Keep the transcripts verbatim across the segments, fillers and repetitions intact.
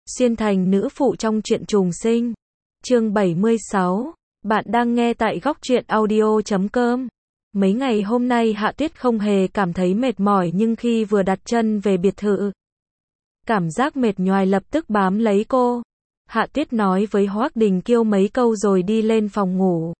Xuyên thành nữ phụ trong truyện trùng sinh. Chương bảy mươi sáu. Bạn đang nghe tại góc truyện audio chấm com. Mấy ngày hôm nay Hạ Tuyết không hề cảm thấy mệt mỏi, nhưng khi vừa đặt chân về biệt thự, cảm giác mệt nhoài lập tức bám lấy cô. Hạ Tuyết nói với Hoắc Đình Kiêu mấy câu rồi đi lên phòng ngủ.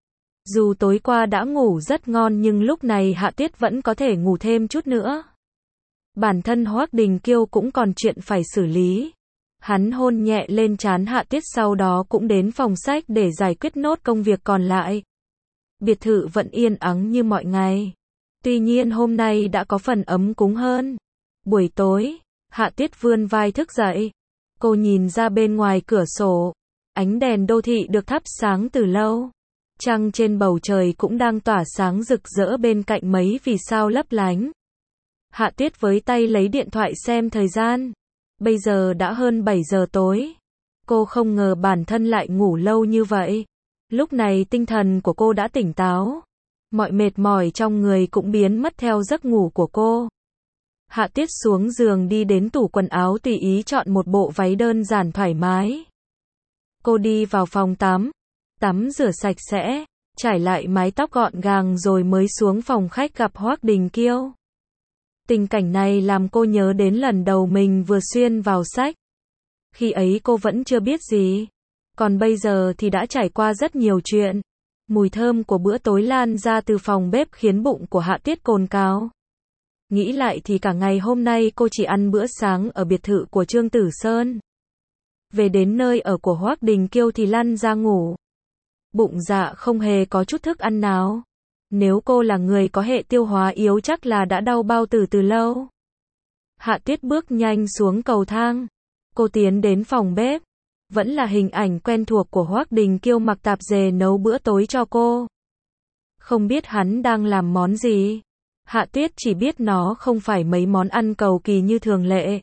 Dù tối qua đã ngủ rất ngon nhưng lúc này Hạ Tuyết vẫn có thể ngủ thêm chút nữa. Bản thân Hoắc Đình Kiêu cũng còn chuyện phải xử lý. Hắn hôn nhẹ lên trán Hạ Tuyết, sau đó cũng đến phòng sách để giải quyết nốt công việc còn lại. Biệt thự vẫn yên ắng như mọi ngày. Tuy nhiên hôm nay đã có phần ấm cúng hơn. Buổi tối, Hạ Tuyết vươn vai thức dậy. Cô nhìn ra bên ngoài cửa sổ. Ánh đèn đô thị được thắp sáng từ lâu. Trăng trên bầu trời cũng đang tỏa sáng rực rỡ bên cạnh mấy vì sao lấp lánh. Hạ Tuyết với tay lấy điện thoại xem thời gian. Bây giờ đã hơn bảy giờ tối. Cô không ngờ bản thân lại ngủ lâu như vậy. Lúc này tinh thần của cô đã tỉnh táo. Mọi mệt mỏi trong người cũng biến mất theo giấc ngủ của cô. Hạ Tuyết xuống giường đi đến tủ quần áo tùy ý chọn một bộ váy đơn giản thoải mái. Cô đi vào phòng tắm. Tắm rửa sạch sẽ. Trải lại mái tóc gọn gàng rồi mới xuống phòng khách gặp Hoắc Đình Kiêu. Tình cảnh này làm cô nhớ đến lần đầu mình vừa xuyên vào sách. Khi ấy cô vẫn chưa biết gì. Còn bây giờ thì đã trải qua rất nhiều chuyện. Mùi thơm của bữa tối lan ra từ phòng bếp khiến bụng của Hạ Tuyết cồn cào. Nghĩ lại thì cả ngày hôm nay cô chỉ ăn bữa sáng ở biệt thự của Trương Tử Sơn. Về đến nơi ở của Hoắc Đình Kiêu thì lăn ra ngủ. Bụng dạ không hề có chút thức ăn nào. Nếu cô là người có hệ tiêu hóa yếu chắc là đã đau bao tử từ lâu. Hạ Tuyết bước nhanh xuống cầu thang. Cô tiến đến phòng bếp. Vẫn là hình ảnh quen thuộc của Hoắc Đình Kiêu mặc tạp dề nấu bữa tối cho cô. Không biết hắn đang làm món gì. Hạ Tuyết chỉ biết nó không phải mấy món ăn cầu kỳ như thường lệ.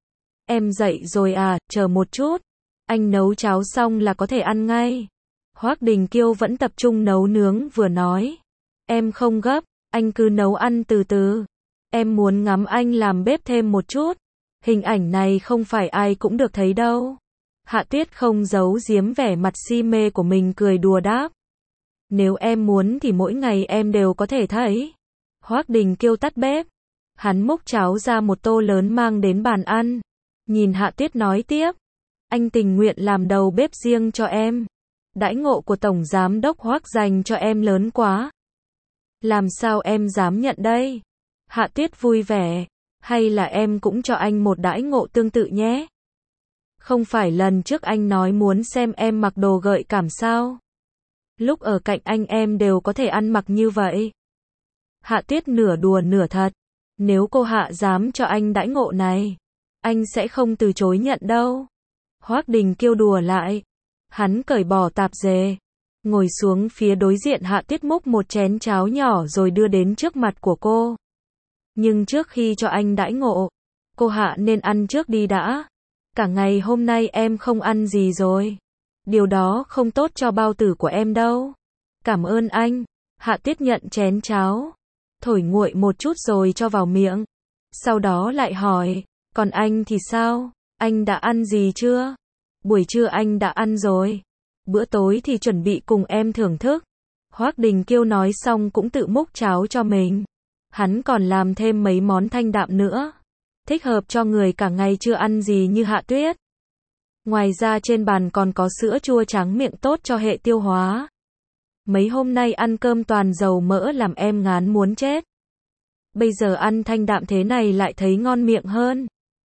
Em dậy rồi à, chờ một chút. Anh nấu cháo xong là có thể ăn ngay. Hoắc Đình Kiêu vẫn tập trung nấu nướng vừa nói. Em không gấp, anh cứ nấu ăn từ từ. Em muốn ngắm anh làm bếp thêm một chút. Hình ảnh này không phải ai cũng được thấy đâu. Hạ Tuyết không giấu giếm vẻ mặt si mê của mình, cười đùa đáp. Nếu em muốn thì mỗi ngày em đều có thể thấy. Hoắc Đình Kiêu tắt bếp. Hắn múc cháo ra một tô lớn mang đến bàn ăn. Nhìn Hạ Tuyết nói tiếp. Anh tình nguyện làm đầu bếp riêng cho em. Đãi ngộ của Tổng Giám đốc Hoắc dành cho em lớn quá. Làm sao em dám nhận đây? Hạ Tuyết vui vẻ. Hay là em cũng cho anh một đãi ngộ tương tự nhé? Không phải lần trước anh nói muốn xem em mặc đồ gợi cảm sao? Lúc ở cạnh anh em đều có thể ăn mặc như vậy. Hạ Tuyết nửa đùa nửa thật. Nếu cô Hạ dám cho anh đãi ngộ này, anh sẽ không từ chối nhận đâu. Hoắc Đình Kiêu đùa lại. Hắn cởi bỏ tạp dề. Ngồi xuống phía đối diện Hạ Tuyết múc một chén cháo nhỏ rồi đưa đến trước mặt của cô. Nhưng trước khi cho anh đãi ngộ, cô Hạ nên ăn trước đi đã. Cả ngày hôm nay em không ăn gì rồi. Điều đó không tốt cho bao tử của em đâu. Cảm ơn anh. Hạ Tuyết nhận chén cháo. Thổi nguội một chút rồi cho vào miệng. Sau đó lại hỏi. Còn anh thì sao? Anh đã ăn gì chưa? Buổi trưa anh đã ăn rồi. Bữa tối thì chuẩn bị cùng em thưởng thức. Hoắc Đình Kiêu nói xong cũng tự múc cháo cho mình. Hắn còn làm thêm mấy món thanh đạm nữa. Thích hợp cho người cả ngày chưa ăn gì như Hạ Tuyết. Ngoài ra trên bàn còn có sữa chua tráng miệng tốt cho hệ tiêu hóa. Mấy hôm nay ăn cơm toàn dầu mỡ làm em ngán muốn chết. Bây giờ ăn thanh đạm thế này lại thấy ngon miệng hơn.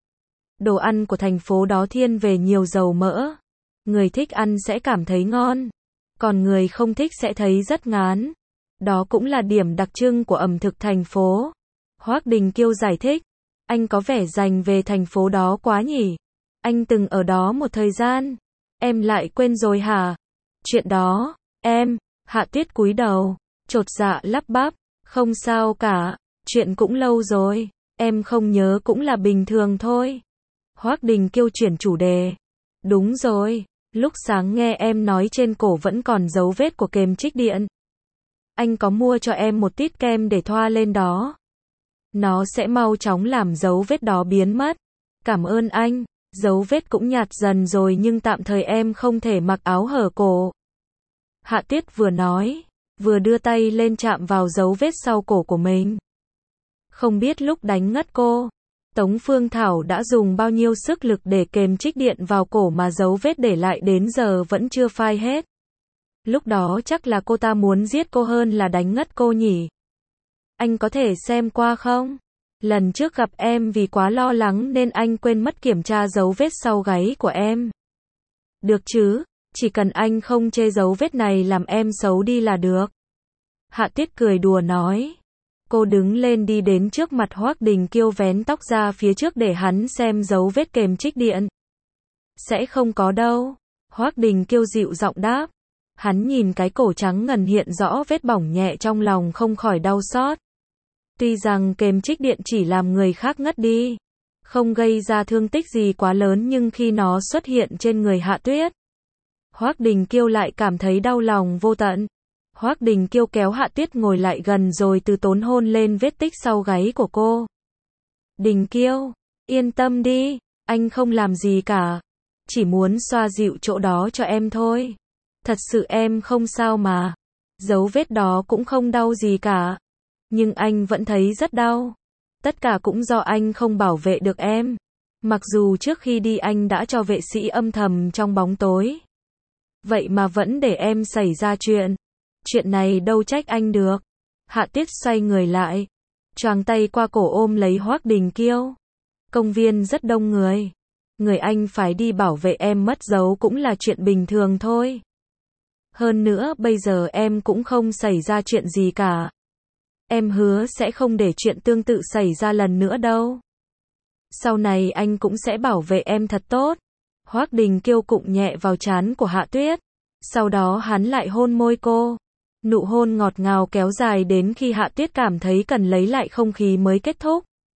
Đồ ăn của thành phố đó thiên về nhiều dầu mỡ. Người thích ăn sẽ cảm thấy ngon. Còn người không thích sẽ thấy rất ngán. Đó cũng là điểm đặc trưng của ẩm thực thành phố. Hoắc Đình Kiêu giải thích. Anh có vẻ dành về thành phố đó quá nhỉ. Anh từng ở đó một thời gian. Em lại quên rồi hả? Chuyện đó, em, Hạ Tuyết cúi đầu, chột dạ lắp bắp. Không sao cả, chuyện cũng lâu rồi. Em không nhớ cũng là bình thường thôi. Hoắc Đình Kiêu chuyển chủ đề. Đúng rồi, lúc sáng nghe em nói trên cổ vẫn còn dấu vết của kềm trích điện. Anh có mua cho em một tít kem để thoa lên đó. Nó sẽ mau chóng làm dấu vết đó biến mất. Cảm ơn anh. Dấu vết cũng nhạt dần rồi nhưng tạm thời em không thể mặc áo hở cổ. Hạ Tuyết vừa nói, vừa đưa tay lên chạm vào dấu vết sau cổ của mình. Không biết lúc đánh ngất cô, Tống Phương Thảo đã dùng bao nhiêu sức lực để kềm trích điện vào cổ mà dấu vết để lại đến giờ vẫn chưa phai hết. Lúc đó chắc là cô ta muốn giết cô hơn là đánh ngất cô nhỉ. Anh có thể xem qua không? Lần trước gặp em vì quá lo lắng nên anh quên mất kiểm tra dấu vết sau gáy của em. Được chứ, chỉ cần anh không chê dấu vết này làm em xấu đi là được. Hạ Tuyết cười đùa nói. Cô đứng lên đi đến trước mặt Hoắc Đình Kiêu vén tóc ra phía trước để hắn xem dấu vết kềm trích điện. Sẽ không có đâu. Hoắc Đình Kiêu dịu giọng đáp. Hắn nhìn cái cổ trắng ngần hiện rõ vết bỏng nhẹ trong lòng không khỏi đau xót. Tuy rằng kềm trích điện chỉ làm người khác ngất đi, không gây ra thương tích gì quá lớn nhưng khi nó xuất hiện trên người Hạ Tuyết, Hoắc Đình Kiêu lại cảm thấy đau lòng vô tận. Hoắc Đình Kiêu kéo Hạ Tuyết ngồi lại gần rồi từ tốn hôn lên vết tích sau gáy của cô. Đình Kiêu, yên tâm đi, anh không làm gì cả. Chỉ muốn xoa dịu chỗ đó cho em thôi. Thật sự em không sao mà. Dấu vết đó cũng không đau gì cả. Nhưng anh vẫn thấy rất đau. Tất cả cũng do anh không bảo vệ được em. Mặc dù trước khi đi anh đã cho vệ sĩ âm thầm trong bóng tối. Vậy mà vẫn để em xảy ra chuyện. Chuyện này đâu trách anh được. Hạ Tuyết xoay người lại, choàng tay qua cổ ôm lấy Hoắc Đình Kiêu. Công viên rất đông người. Người anh phải đi bảo vệ em mất dấu cũng là chuyện bình thường thôi. Hơn nữa bây giờ em cũng không xảy ra chuyện gì cả. Em hứa sẽ không để chuyện tương tự xảy ra lần nữa đâu. Sau này anh cũng sẽ bảo vệ em thật tốt. Hoắc Đình Kiêu cụng nhẹ vào trán của Hạ Tuyết. Sau đó hắn lại hôn môi cô. Nụ hôn ngọt ngào kéo dài đến khi Hạ Tuyết cảm thấy cần lấy lại không khí mới kết thúc.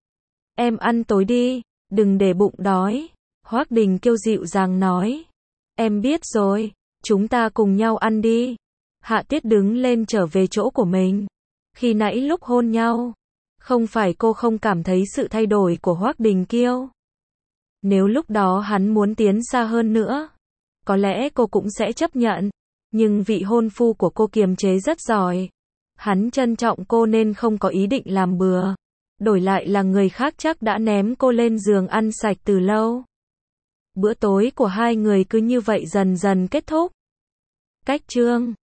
Em ăn tối đi, đừng để bụng đói. Hoắc Đình Kiêu dịu dàng nói. Em biết rồi, chúng ta cùng nhau ăn đi. Hạ Tuyết đứng lên trở về chỗ của mình. Khi nãy lúc hôn nhau, không phải cô không cảm thấy sự thay đổi của Hoắc Đình Kiêu. Nếu lúc đó hắn muốn tiến xa hơn nữa, có lẽ cô cũng sẽ chấp nhận. Nhưng vị hôn phu của cô kiềm chế rất giỏi. Hắn trân trọng cô nên không có ý định làm bừa. Đổi lại là người khác chắc đã ném cô lên giường ăn sạch từ lâu. Bữa tối của hai người cứ như vậy dần dần kết thúc. Cách chương